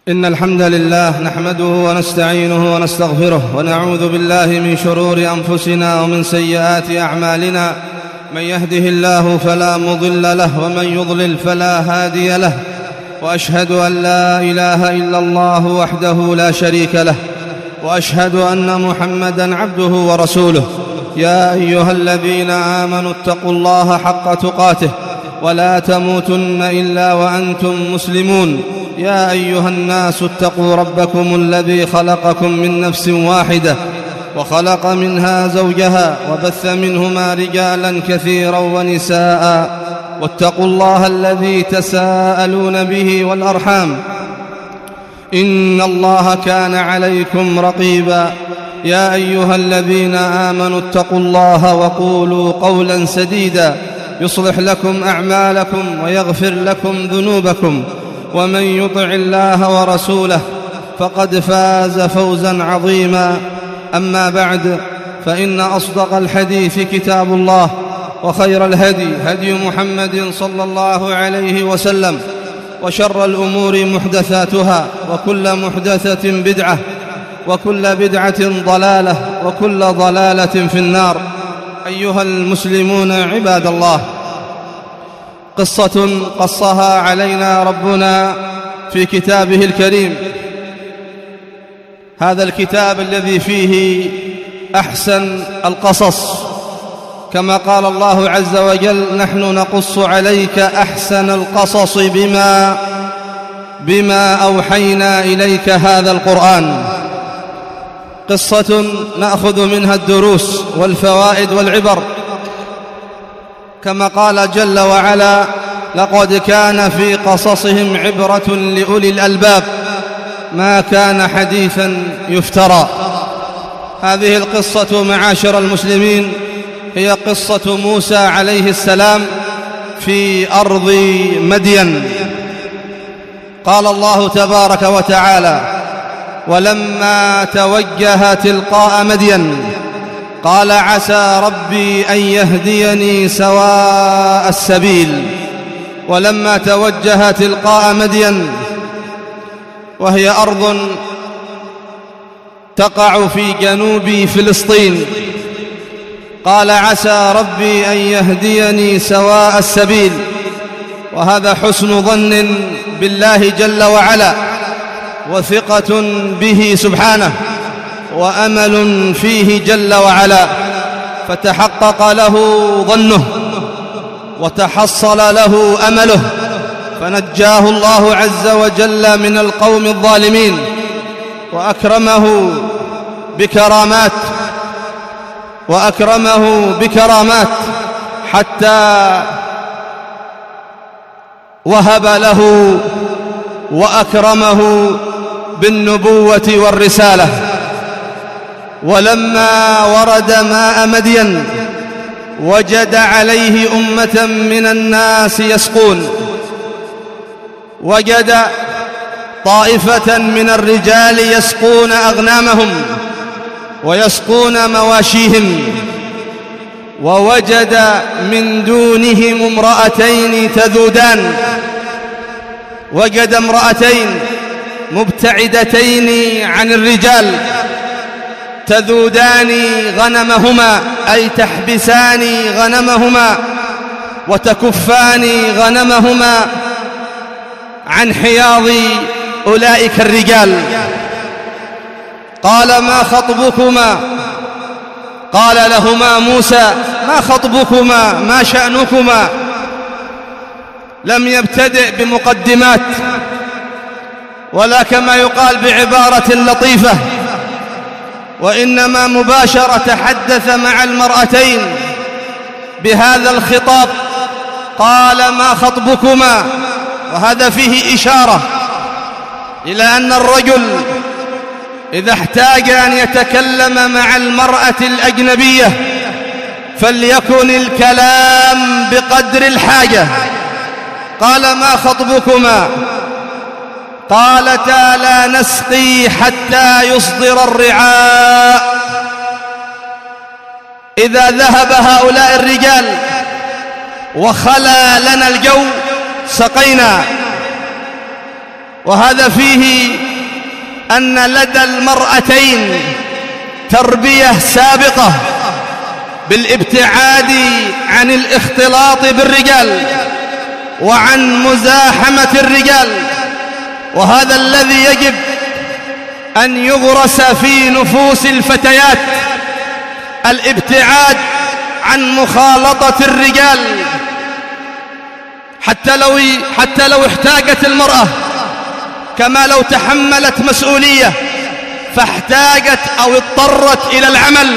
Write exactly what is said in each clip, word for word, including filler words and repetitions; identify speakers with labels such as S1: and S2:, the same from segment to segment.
S1: إن الحمد لله نحمده ونستعينه ونستغفره ونعوذ بالله من شرور أنفسنا ومن سيئات أعمالنا. من يهده الله فلا مضل له ومن يضلل فلا هادي له، وأشهد أن لا إله إلا الله وحده لا شريك له، وأشهد أن محمدًا عبده ورسوله. يا أيها الذين آمنوا اتقوا الله حق تقاته ولا تموتن إلا وأنتم مسلمون. يا أيها الناس اتقوا ربكم الذي خلقكم من نفس واحدة وخلق منها زوجها وبث منهما رجالا كثيرا ونساء، واتقوا الله الذي تساءلون به والأرحام إن الله كان عليكم رقيبا. يا أيها الذين آمنوا اتقوا الله وقولوا قولا سديدا يصلح لكم أعمالكم ويغفر لكم ذنوبكم، ومن يطع الله ورسوله فقد فاز فوزا عظيما. أما بعد، فإن أصدق الحديث كتاب الله، وخير الهدي هدي محمد صلى الله عليه وسلم، وشر الأمور محدثاتها، وكل محدثة بدعة، وكل بدعة ضلالة، وكل ضلالة في النار. أيها المسلمون عباد الله، قصة قصها علينا ربنا في كتابه الكريم، هذا الكتاب الذي فيه أحسن القصص، كما قال الله عز وجل: نحن نقص عليك أحسن القصص بما بما أوحينا إليك هذا القرآن. قصة نأخذ منها الدروس والفوائد والعبر، كما قال جل وعلا: لقد كان في قصصهم عبرة لأولي الألباب ما كان حديثا يفترى. هذه القصة معاشر المسلمين هي قصة موسى عليه السلام في أرض مدين. قال الله تبارك وتعالى: ولما توجه تلقاء مدين قال عسى ربي أن يهديني سواء السبيل. ولما توجه تلقاء مدين، وهي أرض تقع في جنوب فلسطين، قال عسى ربي أن يهديني سواء السبيل. وهذا حسن ظن بالله جل وعلا، وثقة به سبحانه، وأمل فيه جل وعلا، فتحقق له ظنه وتحصل له أمله، فنجاه الله عز وجل من القوم الظالمين، وأكرمه بكرامات وأكرمه بكرامات حتى وهب له وأكرمه بالنبوة والرسالة. ولما ورد ماء مدين وجد عليه أمة من الناس يسقون، وجد طائفة من الرجال يسقون أغنامهم ويسقون مواشيهم، ووجد من دونهم امرأتين تذودان. وجد امرأتين مبتعدتين عن الرجال تذودان غنمهما، أي تحبسان غنمهما وتكفان غنمهما عن حياض أولئك الرجال. قال: ما خطبكما؟ قال لهما موسى: ما خطبكما؟ ما شأنكما؟ لم يبتدئ بمقدمات، ولا كما يقال بعبارة لطيفة، وإنما مباشرة تحدث مع المرأتين بهذا الخطاب. قال: ما خطبكما؟ وهذا فيه إشارة إلى أن الرجل إذا احتاج أن يتكلم مع المرأة الأجنبية فليكن الكلام بقدر الحاجة. قال: ما خطبكما؟ قالتا: لا نسقي حتى يصدر الرعاء. إذا ذهب هؤلاء الرجال وخلى لنا الجو سقينا، وهذا فيه أن لدى المرأتين تربية سابقة بالابتعاد عن الاختلاط بالرجال وعن مزاحمة الرجال، وهذا الذي يجب أن يغرس في نفوس الفتيات، الابتعاد عن مخالطة الرجال. حتى لو حتى لو احتاجت المرأة، كما لو تحملت مسؤولية فاحتاجت أو اضطرت إلى العمل،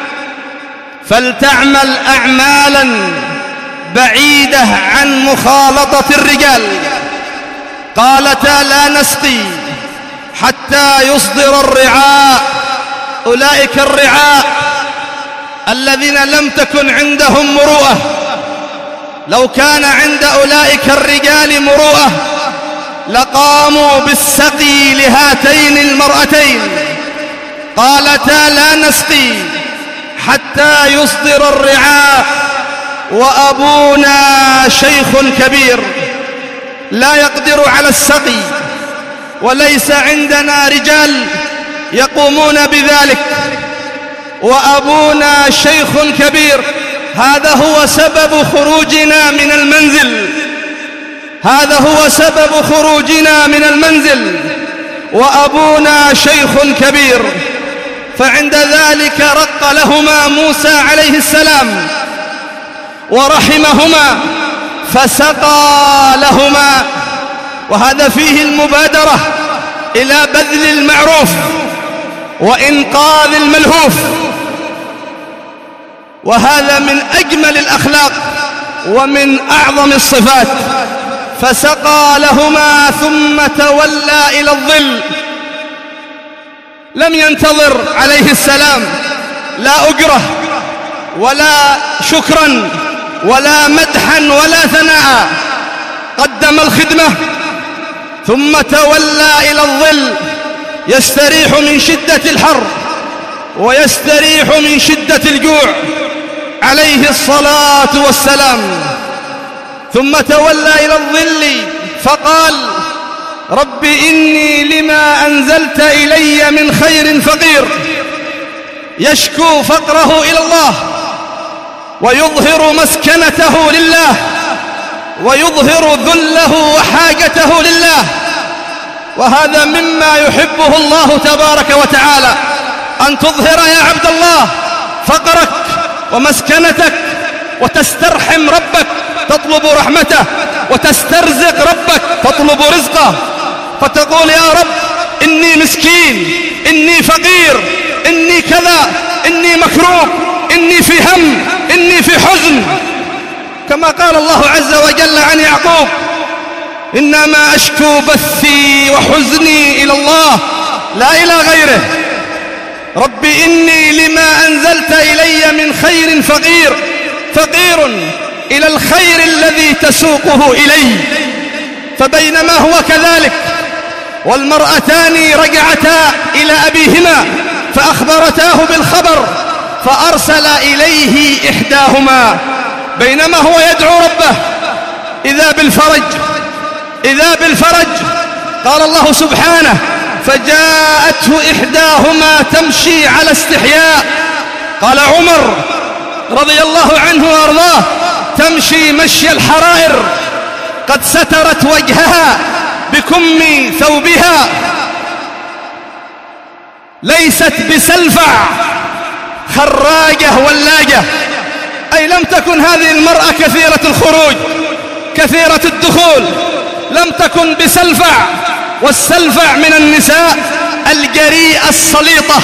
S1: فلتعمل أعمالا بعيدة عن مخالطة الرجال. قالتا لا نسقي حتى يصدر الرعاء. أولئك الرعاء الذين لم تكن عندهم مروءة، لو كان عند أولئك الرجال مروءة لقاموا بالسقي لهاتين المرأتين. قالتا لا نسقي حتى يصدر الرعاء وأبونا شيخ كبير لا يقدر على السقي، وليس عندنا رجال يقومون بذلك، وأبونا شيخ كبير. هذا هو سبب خروجنا من المنزل، هذا هو سبب خروجنا من المنزل، وأبونا شيخ كبير. فعند ذلك رق لهما موسى عليه السلام ورحمهما فسقى لهما. وهذا فيه المبادرة إلى بذل المعروف وإنقاذ الملهوف، وهذا من أجمل الأخلاق ومن أعظم الصفات. فسقى لهما ثم تولى إلى الظل. لم ينتظر عليه السلام لا أجرة ولا شكرا ولا مدحا ولا ثناء، قدم الخدمة ثم تولى إلى الظل يستريح من شدة الحر ويستريح من شدة الجوع عليه الصلاة والسلام. ثم تولى إلى الظل فقال رب إني لما أنزلت إلي من خير فقير. يشكو فقره إلى الله ويظهر مسكنته لله ويظهر ذله وحاجته لله، وهذا مما يحبه الله تبارك وتعالى، أن تظهر يا عبد الله فقرك ومسكنتك وتسترحم ربك تطلب رحمته، وتسترزق ربك تطلب رزقه، فتقول يا رب إني مسكين، إني فقير، إني كذا، إني مكروب، إني في هم، إني في حزن، كما قال الله عز وجل عن يعقوب إنما أشكو بثي وحزني إلى الله لا إلى غيره. رب إني لما أنزلت إلي من خير فقير، فقير إلى الخير الذي تسوقه إلي. فبينما هو كذلك والمرأتان رجعتا إلى أبيهما فأخبرتاه بالخبر، فأرسل إليه إحداهما بينما هو يدعو ربه إذا بالفرج، إذا بالفرج. قال الله سبحانه فجاءته إحداهما تمشي على استحياء. قال عمر رضي الله عنه وأرضاه تمشي مشي الحرائر، قد سترت وجهها بكم ثوبها، ليست بسلفع خراجة ولاجة. أي لم تكن هذه المرأة كثيرة الخروج كثيرة الدخول، لم تكن بسلفع، والسلفع من النساء الجريئة السليطة.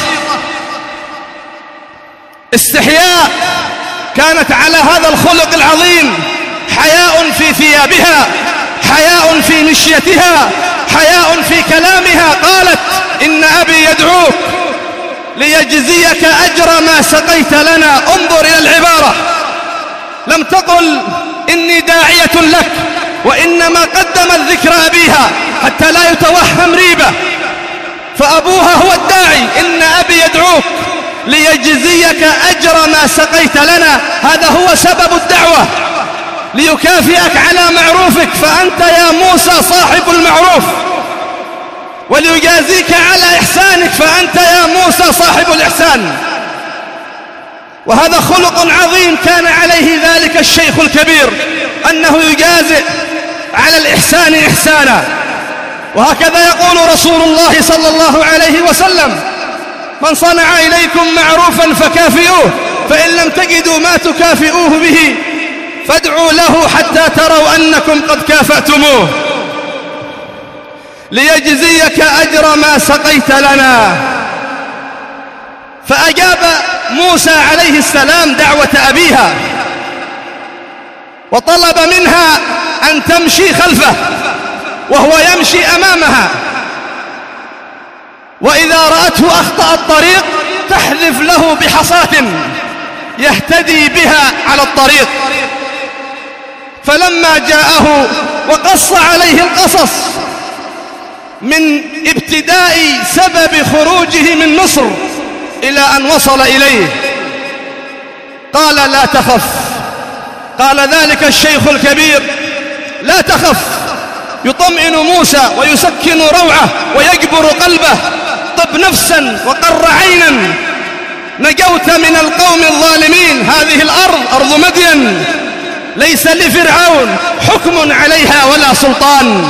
S1: استحياء، كانت على هذا الخلق العظيم، حياء في ثيابها، حياء في مشيتها، حياء في كلامها. قالت إن أبي يدعوك ليجزيك أجر ما سقيت لنا. انظر إلى العبارة، لم تقل إني داعية لك، وإنما قدمت ذكر أبيها حتى لا يتوهم ريبة، فأبوها هو الداعي. إن أبي يدعوك ليجزيك أجر ما سقيت لنا، هذا هو سبب الدعوة، ليكافئك على معروفك، فأنت يا موسى صاحب المعروف، وليجازيك على إحسانك، فأنت يا موسى صاحب الإحسان. وهذا خلق عظيم كان عليه ذلك الشيخ الكبير، أنه يجازئ على الإحسان إحسانا. وهكذا يقول رسول الله صلى الله عليه وسلم: من صنع إليكم معروفا فكافئوه، فإن لم تجدوا ما تكافئوه به فادعوا له حتى تروا أنكم قد كافأتموه ليجزيك أجر ما سقيت لنا. فأجاب موسى عليه السلام دعوة أبيها، وطلب منها أن تمشي خلفه وهو يمشي أمامها، وإذا رأته أخطأ الطريق تحذف له بحصاة يهتدي بها على الطريق. فلما جاءه وقص عليه القصص من ابتداء سبب خروجه من مصر إلى أن وصل إليه، قال: لا تخف. قال ذلك الشيخ الكبير: لا تخف، يطمئن موسى ويسكن روعه ويجبر قلبه: طب نفسا وقر عينا، نجوت من القوم الظالمين، هذه الأرض أرض مدين ليس لفرعون حكم عليها ولا سلطان.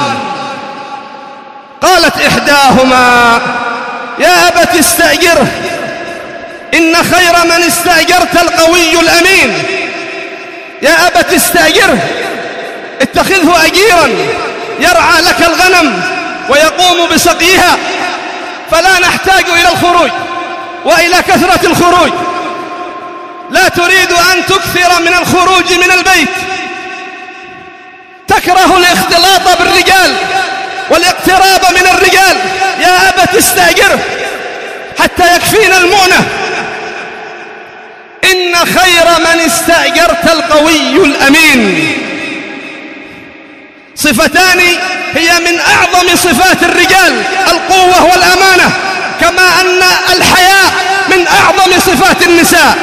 S1: قالت إحداهما: يا أبت استأجره، إن خير من استأجرت القوي الأمين. يا أبت استأجره، اتخذه أجيرا يرعى لك الغنم ويقوم بسقيها، فلا نحتاج إلى الخروج وإلى كثرة الخروج. لا تريد أن تكثر من الخروج من البيت، تكره الاختلاط بالرجال والاقتراب من الرجال. يا أبت استأجره حتى يكفينا المؤنة. إن خير من استأجرت القوي الأمين. صفتان هي من أعظم صفات الرجال: القوة والأمانة، كما أن الحياء من أعظم صفات النساء.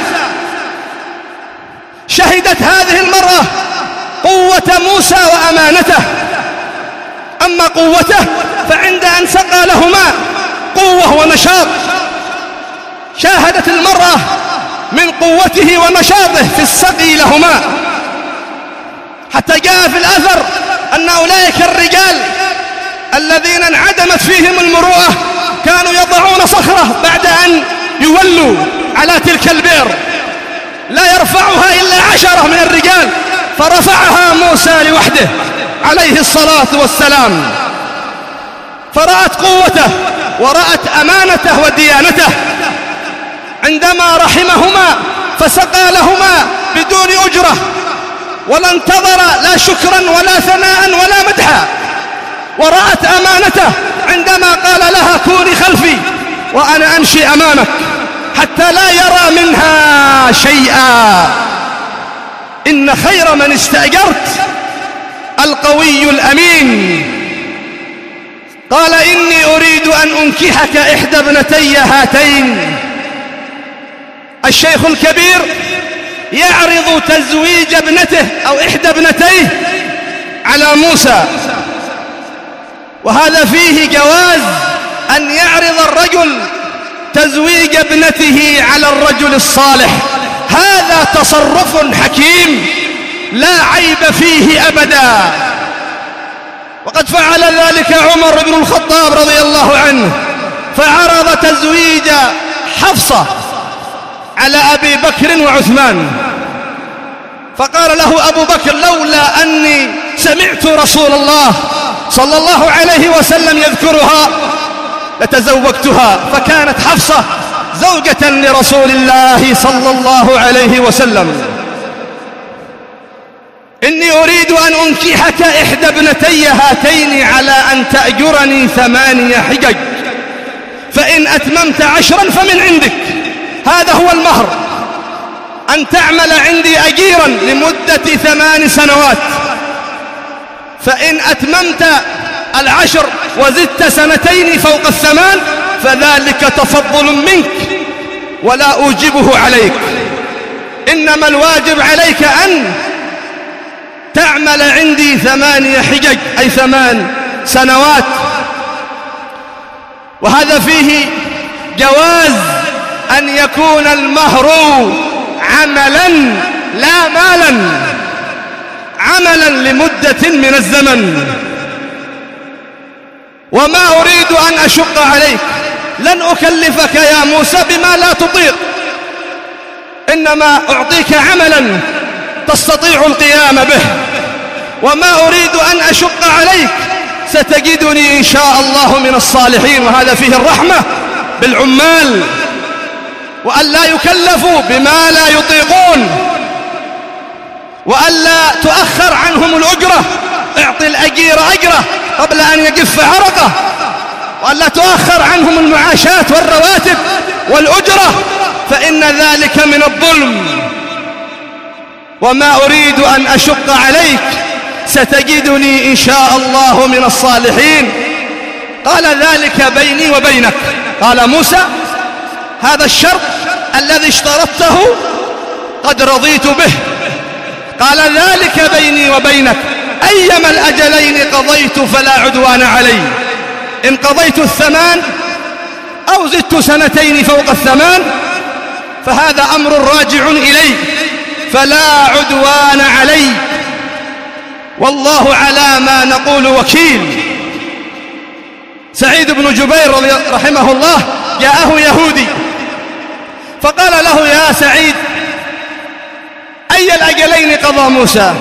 S1: شهدت هذه المرأة قوة موسى وأمانته. أما قوته فعند أن سقى لهما قوة ونشاط. شاهدت المرأة من قوته ونشاطه في السقي لهما، حتى جاء في الأثر أن أولئك الرجال الذين انعدمت فيهم المروءة كانوا يضعون صخرة بعد أن يولوا على تلك البئر، لا يرفعها إلا عشرة من الرجال، فرفعها موسى لوحده عليه الصلاة والسلام. فرأت قوته ورأت أمانته وديانته عندما رحمهما فسقى لهما بدون أجرة، ولا انتظر لا شكرا ولا ثناء ولا مدحا. ورأت أمانته عندما قال لها: كوني خلفي وأنا أمشي أمامك، حتى لا يرى منها شيئا. إن خير من استأجرت القوي الأمين. قال: إني أريد أن أنكحك إحدى ابنتي هاتين. الشيخ الكبير يعرض تزويج ابنته أو إحدى ابنتيه على موسى، وهذا فيه جواز أن يعرض الرجل تزويج ابنته على الرجل الصالح. هذا تصرف حكيم لا عيب فيه أبدا، وقد فعل ذلك عمر بن الخطاب رضي الله عنه، فعرض تزويج حفصة على أبي بكر وعثمان، فقال له أبو بكر: لولا أني سمعت رسول الله صلى الله عليه وسلم يذكرها لتزوجتها. فكانت حفصة زوجة لرسول الله صلى الله عليه وسلم. إني أريد أن أنكحك إحدى ابنتي هاتين على أن تأجرني ثمانية حجج، فإن أتممت عشرا فمن عندك. هذا هو المهر، أن تعمل عندي أجيرا لمدة ثمان سنوات، فإن أتممت العشر وزدت سنتين فوق الثمان فذلك تفضل منك ولا أوجبه عليك. إنما الواجب عليك أن تعمل عندي ثمانية حجج، أي ثمان سنوات. وهذا فيه جواز أن يكون المهر عملا لا مالا، عملا لمدة من الزمن. وما أريد أن أشق عليك، لن أكلفك يا موسى بما لا تطيق، إنما أعطيك عملا تستطيع القيام به. وما أريد أن أشق عليك، ستجدني إن شاء الله من الصالحين. وهذا فيه الرحمة بالعمال، وأن لا يكلفوا بما لا يطيقون، وأن لا تؤخر عنهم الأجرة. اعطي الأجير أجره قبل أن يجف عرقه، وأن لا تؤخر عنهم المعاشات والرواتب والأجرة، فإن ذلك من الظلم. وما أريد أن أشق عليك، ستجدني إن شاء الله من الصالحين. قال ذلك بيني وبينك. قال موسى هذا الشرط الذي اشترطته قد رضيت به. قال ذلك بيني وبينك، أيما الأجلين قضيت فلا عدوان علي، إن قضيت الثمان أو زدت سنتين فوق الثمان فهذا أمر راجع إلي، فلا عدوان علي، والله على ما نقول وكيل. سعيد بن جبير رحمه الله جاءه يهودي فقال له يا سعيد أي الأجلين قضى موسى؟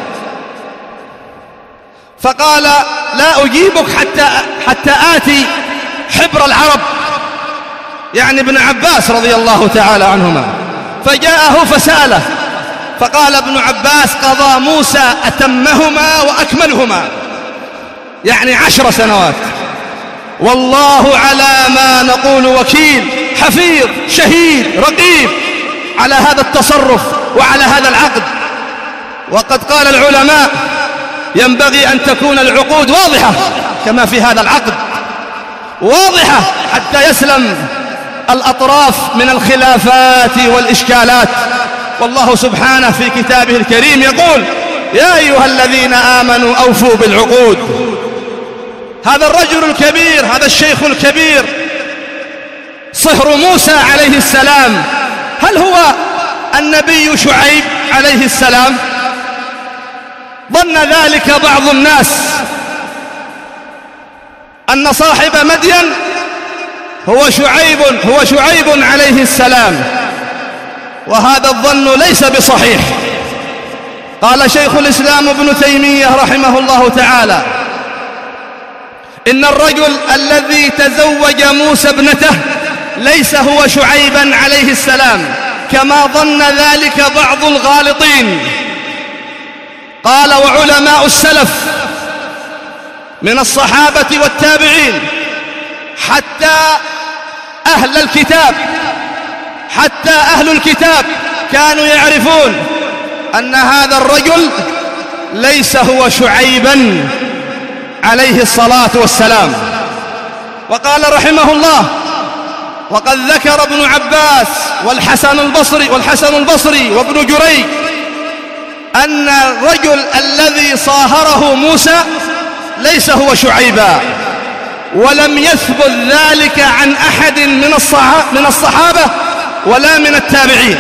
S1: فقال لا أجيبك حتى, حتى آتي حبر العرب، يعني ابن عباس رضي الله تعالى عنهما. فجاءه فسأله فقال ابن عباس قضى موسى أتمهما وأكملهما، يعني عشر سنوات. والله على ما نقول وكيل، حفيظ شهيد رقيب على هذا التصرف وعلى هذا العقد. وقد قال العلماء ينبغي أن تكون العقود واضحة كما في هذا العقد، واضحة حتى يسلم الأطراف من الخلافات والإشكالات. والله سبحانه في كتابه الكريم يقول يا أيها الذين آمنوا أوفوا بالعقود. هذا الرجل الكبير، هذا الشيخ الكبير صهر موسى عليه السلام، هل هو النبي شعيب عليه السلام؟ ظن ذلك بعض الناس أن صاحب مدين هو شعيب هو شعيب عليه السلام، وهذا الظن ليس بصحيح. قال شيخ الإسلام ابن تيمية رحمه الله تعالى إن الرجل الذي تزوج موسى ابنته ليس هو شعيبا عليه السلام كما ظن ذلك بعض الغالطين. قال وعلماء السلف من الصحابة والتابعين حتى أهل الكتاب حتى أهل الكتاب كانوا يعرفون أن هذا الرجل ليس هو شعيبا عليه الصلاة والسلام. وقال رحمه الله وقد ذكر ابن عباس والحسن البصري والحسن البصري وابن جريج أن الرجل الذي صاهره موسى ليس هو شعيبا، ولم يثبت ذلك عن أحد من الصحابة ولا من التابعين.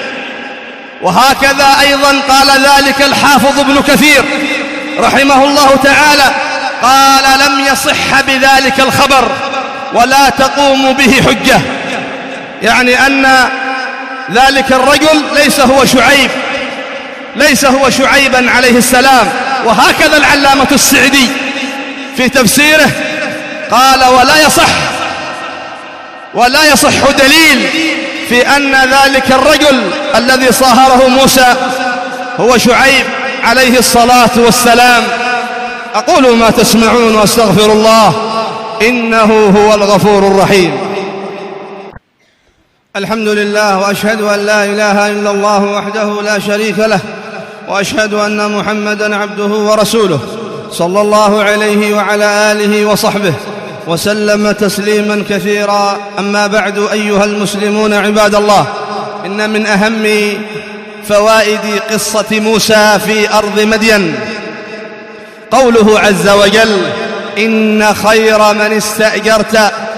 S1: وهكذا أيضا قال ذلك الحافظ ابن كثير رحمه الله تعالى، قال لم يصح بذلك الخبر ولا تقوم به حجة، يعني أن ذلك الرجل ليس هو شعيب ليس هو شعيبا عليه السلام. وهكذا العلامة السعدي في تفسيره قال ولا يصح ولا يصح دليل في أن ذلك الرجل الذي صاهره موسى هو شعيب عليه الصلاة والسلام. أقول ما تسمعون وأستغفر الله إنه هو الغفور الرحيم. الحمد لله، وأشهد أن لا إله إلا الله وحده لا شريك له، وأشهد أن محمدًا عبده ورسوله صلى الله عليه وعلى آله وصحبه وسلم تسليمًا كثيرا. أما بعد، أيها المسلمون عباد الله، إن من أهم فوائد قصة موسى في أرض مدين قوله عز وجل إن خير من استأجرت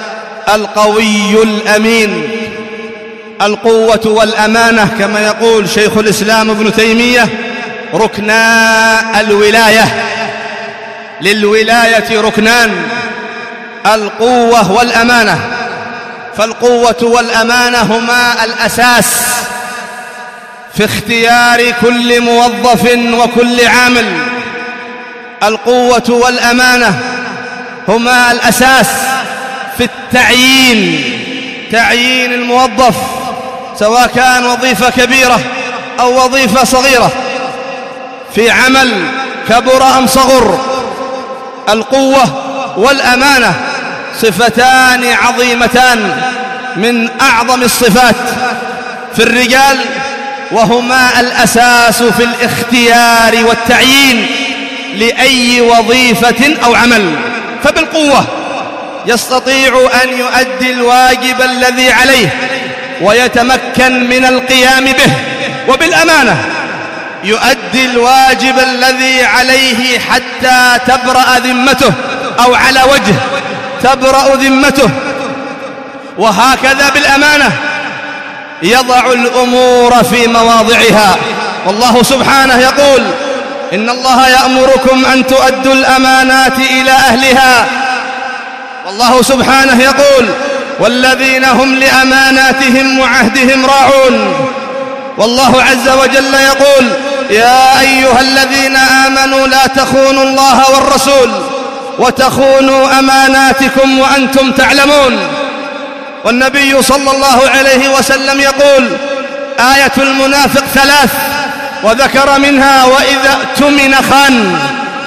S1: القوي الأمين. القوة والأمانة كما يقول شيخ الإسلام ابن تيمية ركنا الولاية. للولاية ركنان: القوة والأمانة. فالقوة والأمانة هما الأساس في اختيار كل موظف وكل عامل. القوة والأمانة هما الأساس في التعيين، تعيين الموظف سواء كان وظيفة كبيرة أو وظيفة صغيرة، في عمل كبر أم صغر. القوة والأمانة صفتان عظيمتان من أعظم الصفات في الرجال، وهما الأساس في الاختيار والتعيين لأي وظيفة أو عمل. فبالقوة يستطيع أن يؤدي الواجب الذي عليه ويتمكن من القيام به، وبالأمانة يؤدي الواجب الذي عليه حتى تبرأ ذمته، أو على وجه تبرأ ذمته. وهكذا بالأمانة يضع الأمور في مواضعها. والله سبحانه يقول: إن الله يأمركم أن تؤدوا الأمانات إلى أهلها. والله سبحانه يقول: والذين هم لأماناتهم وعهدهم راعون. والله عز وجل يقول: يا أيها الذين آمنوا لا تخونوا الله والرسول وتخونوا أماناتكم وأنتم تعلمون. والنبي صلى الله عليه وسلم يقول: آية المنافق ثلاث، وذكر منها: وإذا اؤتمن خان.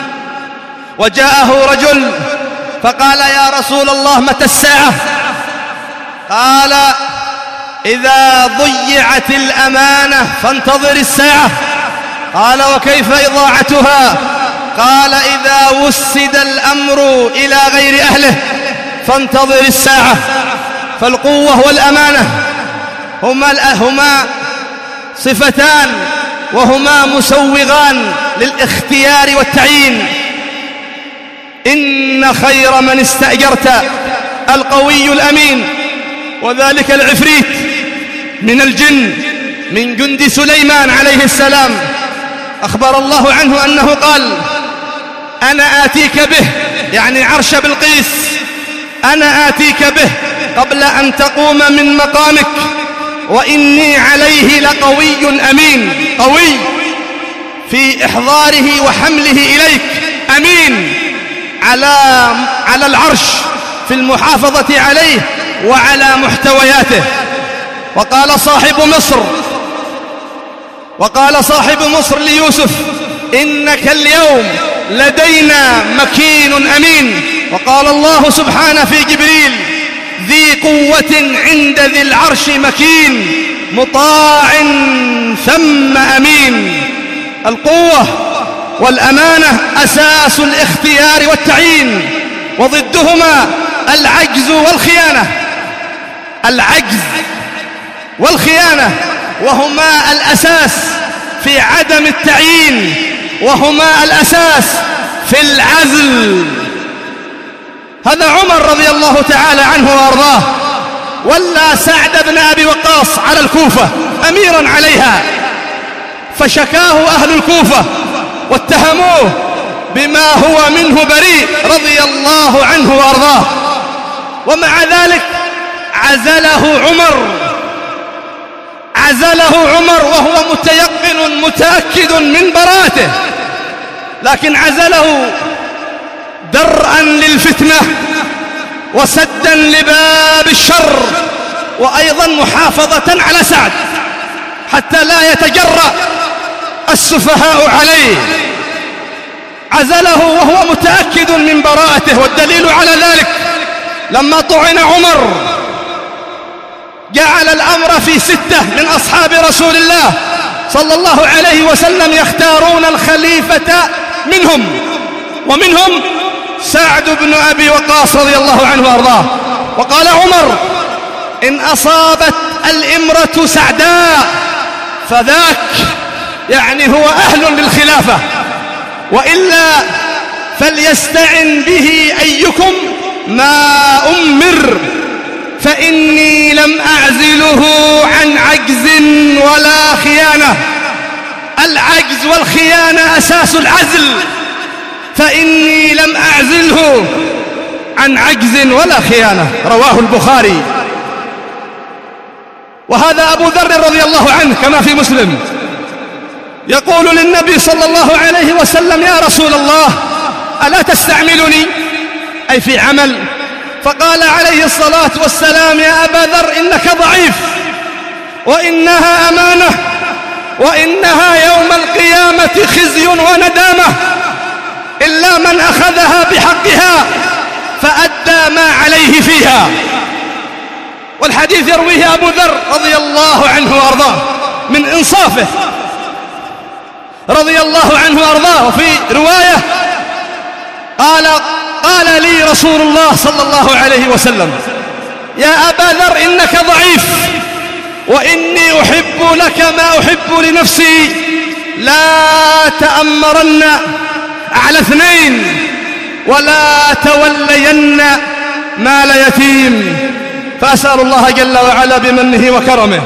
S1: وجاءه رجل فقال: يا رسول الله متى الساعة؟ قال: إذا ضيعت الأمانة فانتظر الساعة. قال: وكيف إضاعتها؟ قال: إذا وسد الأمر إلى غير أهله فانتظر الساعة. فالقوة والأمانة هما, هما صفتان وهما مسوغان للاختيار والتعيين. إن خير من استأجرت القوي الأمين، وذلك العفريت من الجن من جند سليمان عليه السلام. أخبر الله عنه أنه قال: أنا آتيك به، يعني عرش بلقيس، أنا آتيك به قبل أن تقوم من مقامك، وإني عليه لقوي أمين. قوي في إحضاره وحمله إليك، أمين على على العرش في المحافظة عليه وعلى محتوياته. وقال صاحب مصر وقال صاحب مصر ليوسف: إنك اليوم لدينا مكين أمين. وقال الله سبحانه في جبريل: ذي قوة عند ذي العرش مكين مطاع ثم أمين. القوة والأمانة أساس الاختيار والتعيين، وضدهما العجز والخيانة. العجز والخيانة وهما الأساس في عدم التعيين، وهما الأساس في العزل. هذا عمر رضي الله تعالى عنه وأرضاه ولى سعد بن أبي وقاص على الكوفة أميرا عليها، فشكاه أهل الكوفة واتهموه بما هو منه بريء رضي الله عنه وأرضاه، ومع ذلك عزله عمر عزله عمر وهو متيقن متأكد من براءته، لكن عزله درءا للفتنة وسدا لباب الشر، وأيضا محافظة على سعد حتى لا يتجرأ السفهاء عليه. عزله وهو متأكد من براءته، والدليل على ذلك لما طعن عمر جعل الأمر في ستة من أصحاب رسول الله صلى الله عليه وسلم يختارون الخليفة منهم، ومنهم سعد بن أبي وقاص رضي الله عنه وأرضاه. وقال عمر: إن أصابت الإمرة سعداء فذاك، يعني هو أهل للخلافة، وإلا فليستعن به أيكم ما أمر. لم أعزله عن عجز ولا خيانة. العجز والخيانة أساس العزل، فإني لم أعزله عن عجز ولا خيانة. رواه البخاري. وهذا أبو ذر رضي الله عنه كما في مسلم يقول للنبي صلى الله عليه وسلم: يا رسول الله، ألا تستعملني أي في عمل؟ فقال عليه الصلاة والسلام: يا أبا ذر، إنك ضعيف، وإنها أمانة، وإنها يوم القيامة خزي وندامة، إلا من أخذها بحقها فأدى ما عليه فيها. والحديث يرويه أبو ذر رضي الله عنه وأرضاه من إنصافه رضي الله عنه وأرضاه. وفي رواية قال قال لي رسول الله صلى الله عليه وسلم: يا أبا ذر، إنك ضعيف، وإني أحب لك ما أحب لنفسي، لا تأمرن على اثنين، ولا تولين مال يتيم. فأسأل الله جل وعلا بمنه وكرمه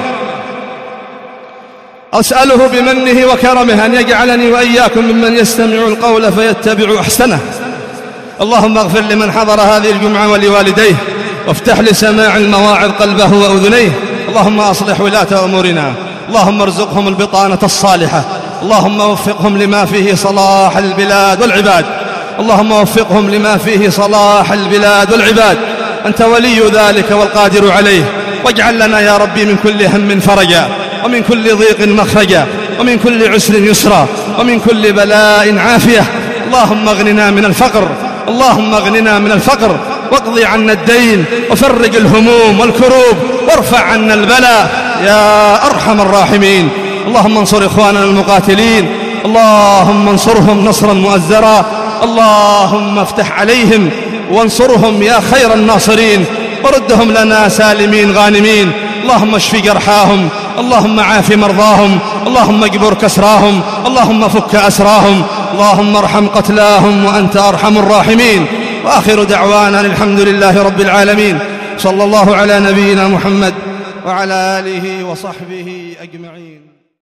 S1: أسأله بمنه وكرمه أن يجعلني وإياكم ممن يستمع القول فيتبع أحسنه. اللهم اغفر لمن حضر هذه الجمعة ولوالديه، وافتح لسماع المواعظ قلبه وأذنيه. اللهم أصلح ولاة أمورنا، اللهم ارزقهم البطانة الصالحة، اللهم وفقهم لما فيه صلاح البلاد والعباد، اللهم وفقهم لما فيه صلاح البلاد والعباد. أنت ولي ذلك والقادر عليه. واجعل لنا يا ربي من كل هم فرجا، ومن كل ضيق مخرجا، ومن كل عسر يسرا، ومن كل بلاء عافية. اللهم اغننا من الفقر، اللهم اغننا من الفقر، واقض عنا الدين، وفرج الهموم والكروب، وارفع عنا البلاء يا أرحم الراحمين. اللهم انصر إخواننا المقاتلين، اللهم انصرهم نصرا مؤزرا، اللهم افتح عليهم وانصرهم يا خير الناصرين، وردهم لنا سالمين غانمين. اللهم اشف جرحاهم، اللهم عاف مرضاهم، اللهم اجبر كسراهم، اللهم فك أسراهم، اللهم ارحم قتلاهم وأنت أرحم الراحمين. وآخر دعوانا الحمد لله رب العالمين. صلى الله على نبينا محمد وعلى آله وصحبه أجمعين.